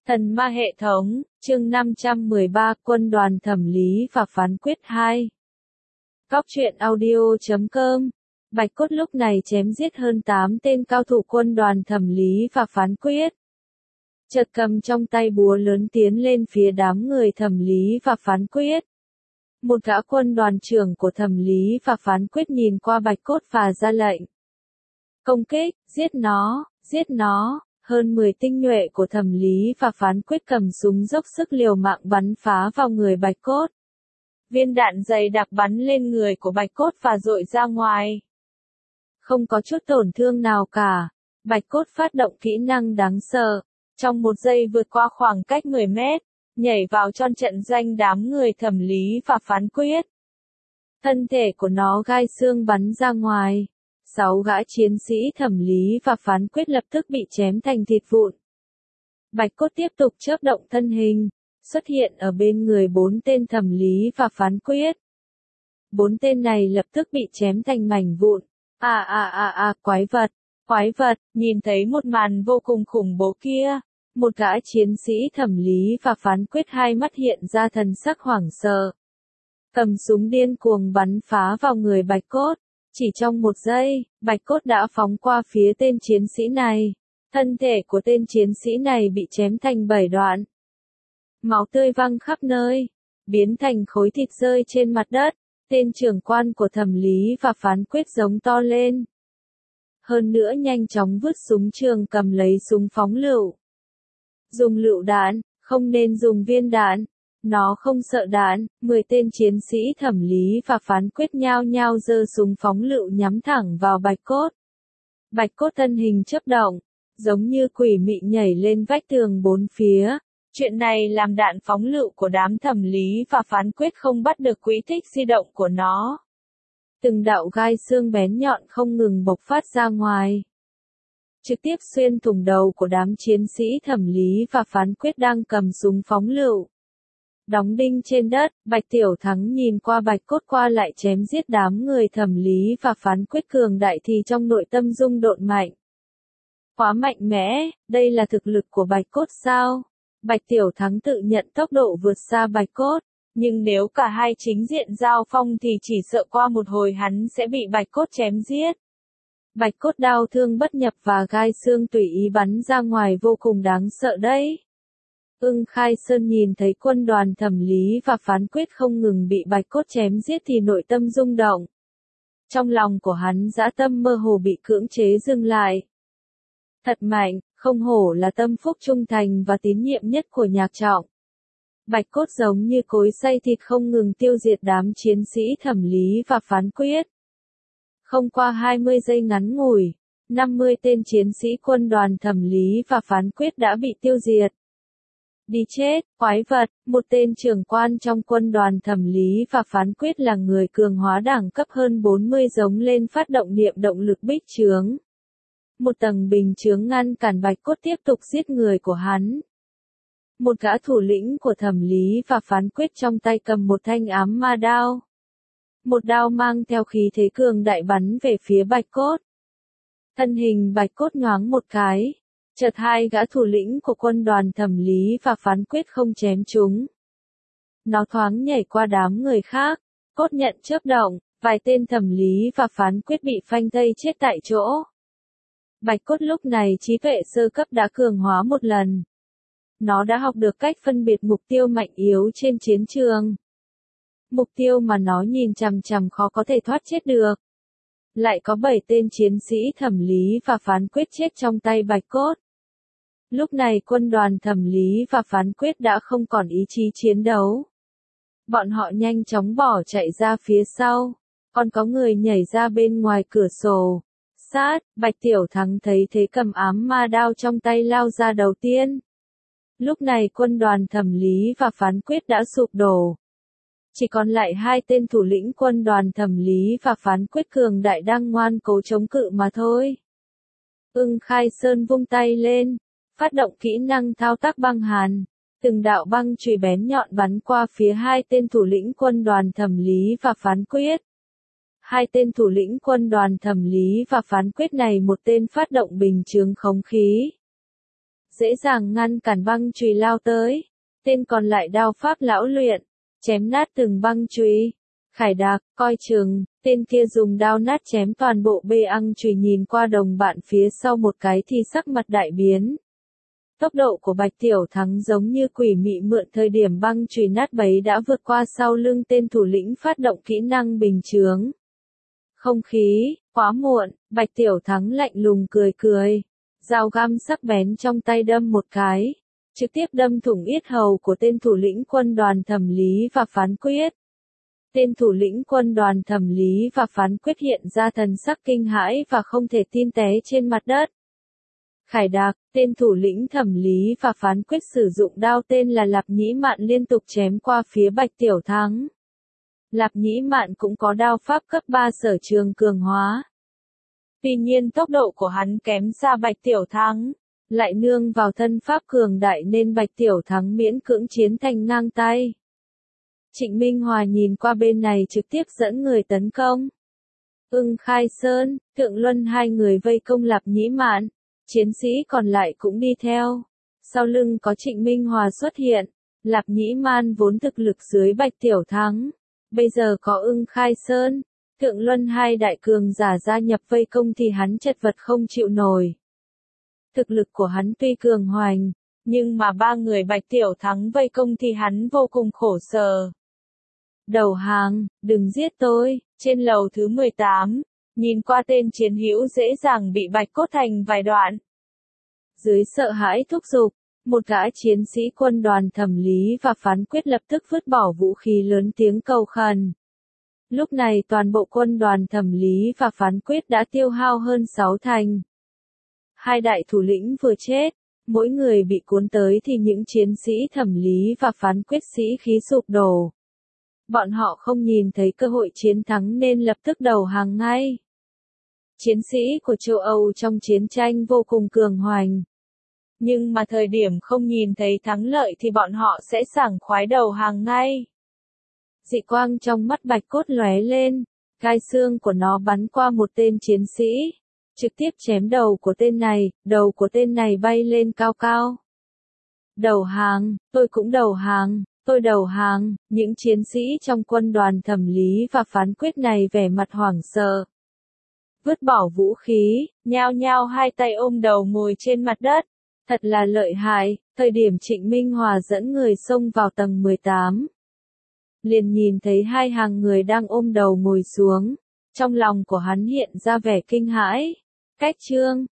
Thần ma hệ thống, chương 513, quân đoàn thẩm lý và phán quyết 2. Góc truyện audio.com. Bạch Cốt lúc này chém giết hơn 8 tên cao thủ quân đoàn thẩm lý và phán quyết. Chợt cầm trong tay búa lớn tiến lên phía đám người thẩm lý và phán quyết. Một gã quân đoàn trưởng của thẩm lý và phán quyết nhìn qua Bạch Cốt và ra lệnh. Công kích, giết nó, giết nó. Hơn 10 tinh nhuệ của thẩm lý và phán quyết cầm súng dốc sức liều mạng bắn phá vào người Bạch Cốt. Viên đạn dày đặc bắn lên người của Bạch Cốt và dội ra ngoài. Không có chút tổn thương nào cả. Bạch Cốt phát động kỹ năng đáng sợ. Trong một giây vượt qua khoảng cách 10 mét, nhảy vào trong trận doanh đám người thẩm lý và phán quyết. Thân thể của nó gai xương bắn ra ngoài. 6 gã chiến sĩ thẩm lý và phán quyết lập tức bị chém thành thịt vụn. Bạch Cốt tiếp tục chớp động thân hình, xuất hiện ở bên người 4 tên thẩm lý và phán quyết. 4 tên này lập tức bị chém thành mảnh vụn. Quái vật, nhìn thấy một màn vô cùng khủng bố kia. Một gã chiến sĩ thẩm lý và phán quyết hai mắt hiện ra thần sắc hoảng sợ. Cầm súng điên cuồng bắn phá vào người Bạch Cốt. Chỉ trong một giây, Bạch Cốt đã phóng qua phía tên chiến sĩ này. Thân thể của tên chiến sĩ này bị chém thành 7 đoạn. Máu tươi văng khắp nơi, biến thành khối thịt rơi trên mặt đất. Tên trưởng quan của thẩm lý và phán quyết giống to lên. Hơn nữa nhanh chóng vứt súng trường cầm lấy súng phóng lựu. Dùng lựu đạn, không nên dùng viên đạn. Nó không sợ đạn. 10 tên chiến sĩ thẩm lý và phán quyết nhao nhao giơ súng phóng lựu nhắm thẳng vào Bạch Cốt. Bạch Cốt thân hình chớp động, giống như quỷ mị nhảy lên vách tường bốn phía. Chuyện này làm đạn phóng lựu của đám thẩm lý và phán quyết không bắt được quỹ tích di động của nó. Từng đạo gai xương bén nhọn không ngừng bộc phát ra ngoài. Trực tiếp xuyên thủng đầu của đám chiến sĩ thẩm lý và phán quyết đang cầm súng phóng lựu. Đóng đinh trên đất, Bạch Tiểu Thắng nhìn qua Bạch Cốt qua lại chém giết đám người thẩm lý và phán quyết cường đại thì trong nội tâm rung động mạnh. Quá mạnh mẽ, đây là thực lực của Bạch Cốt sao? Bạch Tiểu Thắng tự nhận tốc độ vượt xa Bạch Cốt, nhưng nếu cả hai chính diện giao phong thì chỉ sợ qua một hồi hắn sẽ bị Bạch Cốt chém giết. Bạch Cốt đau thương bất nhập và gai xương tùy ý bắn ra ngoài vô cùng đáng sợ đấy. Khai Sơn nhìn thấy quân đoàn thẩm lý và phán quyết không ngừng bị Bạch Cốt chém giết thì nội tâm rung động. Trong lòng của hắn dã tâm mơ hồ bị cưỡng chế dừng lại. Thật mạnh, không hổ là tâm phúc trung thành và tín nhiệm nhất của Nhạc Trọng. Bạch Cốt giống như cối xay thịt không ngừng tiêu diệt đám chiến sĩ thẩm lý và phán quyết. Không qua 20 giây ngắn ngủi, 50 tên chiến sĩ quân đoàn thẩm lý và phán quyết đã bị tiêu diệt. Đi chết, quái vật, một tên trưởng quan trong quân đoàn thẩm lý và phán quyết là người cường hóa đẳng cấp hơn 40 giống lên phát động niệm động lực bích chướng. Một tầng bình chướng ngăn cản Bạch Cốt tiếp tục giết người của hắn. Một gã thủ lĩnh của thẩm lý và phán quyết trong tay cầm một thanh ám ma đao. Một đao mang theo khí thế cường đại bắn về phía Bạch Cốt. Thân hình Bạch Cốt nhoáng một cái. Chợt hai gã thủ lĩnh của quân đoàn thẩm lý và phán quyết không chém chúng. Nó thoáng nhảy qua đám người khác, cốt nhận chớp động, vài tên thẩm lý và phán quyết bị phanh thây chết tại chỗ. Bạch Cốt lúc này trí tuệ sơ cấp đã cường hóa một lần. Nó đã học được cách phân biệt mục tiêu mạnh yếu trên chiến trường. Mục tiêu mà nó nhìn chằm chằm khó có thể thoát chết được. Lại có 7 tên chiến sĩ thẩm lý và phán quyết chết trong tay Bạch Cốt. Lúc này quân đoàn thẩm lý và phán quyết đã không còn ý chí chiến đấu. Bọn họ nhanh chóng bỏ chạy ra phía sau. Còn có người nhảy ra bên ngoài cửa sổ. Sát, Bạch Tiểu Thắng thấy thế cầm ám ma đao trong tay lao ra đầu tiên. Lúc này quân đoàn thẩm lý và phán quyết đã sụp đổ. Chỉ còn lại 2 tên thủ lĩnh quân đoàn thẩm lý và phán quyết cường đại đang ngoan cố chống cự mà thôi. Khai Sơn vung tay lên, phát động kỹ năng thao tác băng hàn. Từng đạo băng chùy bén nhọn bắn qua phía 2 tên thủ lĩnh quân đoàn thẩm lý và phán quyết. 2 tên thủ lĩnh quân đoàn thẩm lý và phán quyết này một tên phát động bình chướng khống khí. dễ dàng ngăn cản băng chùy lao tới. Tên còn lại đao pháp lão luyện, chém nát từng băng chùy. Khải Đạc, coi chừng, tên kia dùng đao nát chém toàn bộ bê ăng chùy, nhìn qua đồng bạn phía sau một cái thì sắc mặt đại biến. Tốc độ của Bạch Tiểu Thắng giống như quỷ mị, mượn thời điểm băng chùy nát bấy đã vượt qua sau lưng tên thủ lĩnh, phát động kỹ năng bình chướng. Không khí, quá muộn, Bạch Tiểu Thắng lạnh lùng cười cười. Dao găm sắc bén trong tay đâm một cái, trực tiếp đâm thủng yết hầu của tên thủ lĩnh quân đoàn Thẩm Lý và Phán Quyết. Tên thủ lĩnh quân đoàn Thẩm Lý và Phán Quyết hiện ra thần sắc kinh hãi và không thể tin té trên mặt đất. Khải Đạc, tên thủ lĩnh Thẩm Lý và Phán Quyết sử dụng đao tên là Lạp Nhĩ Mạn liên tục chém qua phía Bạch Tiểu Thắng. Lạp Nhĩ Mạn cũng có đao pháp cấp 3 sở trường cường hóa. Tuy nhiên tốc độ của hắn kém xa Bạch Tiểu Thắng, lại nương vào thân pháp cường đại nên Bạch Tiểu Thắng miễn cưỡng chiến thành ngang tay. Trịnh Minh Hòa nhìn qua bên này trực tiếp dẫn người tấn công. Ưng Khai Sơn, Thượng Luân hai người vây công Lạp Nhĩ Mạn, chiến sĩ còn lại cũng đi theo. Sau lưng có Trịnh Minh Hòa xuất hiện, Lạp Nhĩ Mạn vốn thực lực dưới Bạch Tiểu Thắng, bây giờ có Ưng Khai Sơn, Thượng Luân hai đại cường giả gia nhập vây công thì hắn chật vật không chịu nổi. Thực lực của hắn tuy cường hoành, nhưng mà ba người Bạch Tiểu Thắng vây công thì hắn vô cùng khổ sở. Đầu hàng, đừng giết tôi. Trên lầu thứ 18, nhìn qua tên chiến hữu dễ dàng bị bạch cốt thành vài đoạn. Dưới sợ hãi thúc giục, một gã chiến sĩ quân đoàn Thẩm Lý và Phán Quyết lập tức vứt bỏ vũ khí, lớn tiếng cầu khẩn. Lúc này toàn bộ quân đoàn Thẩm Lý và Phán Quyết đã tiêu hao hơn 6 thành. Hai đại thủ lĩnh vừa chết, mỗi người bị cuốn tới thì những chiến sĩ Thẩm Lý và Phán Quyết sĩ khí sụp đổ. Bọn họ không nhìn thấy cơ hội chiến thắng nên lập tức đầu hàng ngay. Chiến sĩ của châu Âu trong chiến tranh vô cùng cường hoành. Nhưng mà thời điểm không nhìn thấy thắng lợi thì bọn họ sẽ sảng khoái đầu hàng ngay. Dị quang trong mắt Bạch Cốt lóe lên, gai xương của nó bắn qua một tên chiến sĩ, trực tiếp chém đầu của tên này bay lên cao cao. Đầu hàng, tôi cũng đầu hàng. Tôi đầu hàng, những chiến sĩ trong quân đoàn Thẩm Lý và Phán Quyết này vẻ mặt hoảng sợ. Vứt bỏ vũ khí, nhao nhao hai tay ôm đầu ngồi trên mặt đất. Thật là lợi hại, thời điểm Trịnh Minh Hòa dẫn người xông vào tầng 18. Liền nhìn thấy hai hàng người đang ôm đầu ngồi xuống. Trong lòng của hắn hiện ra vẻ kinh hãi. Cách chương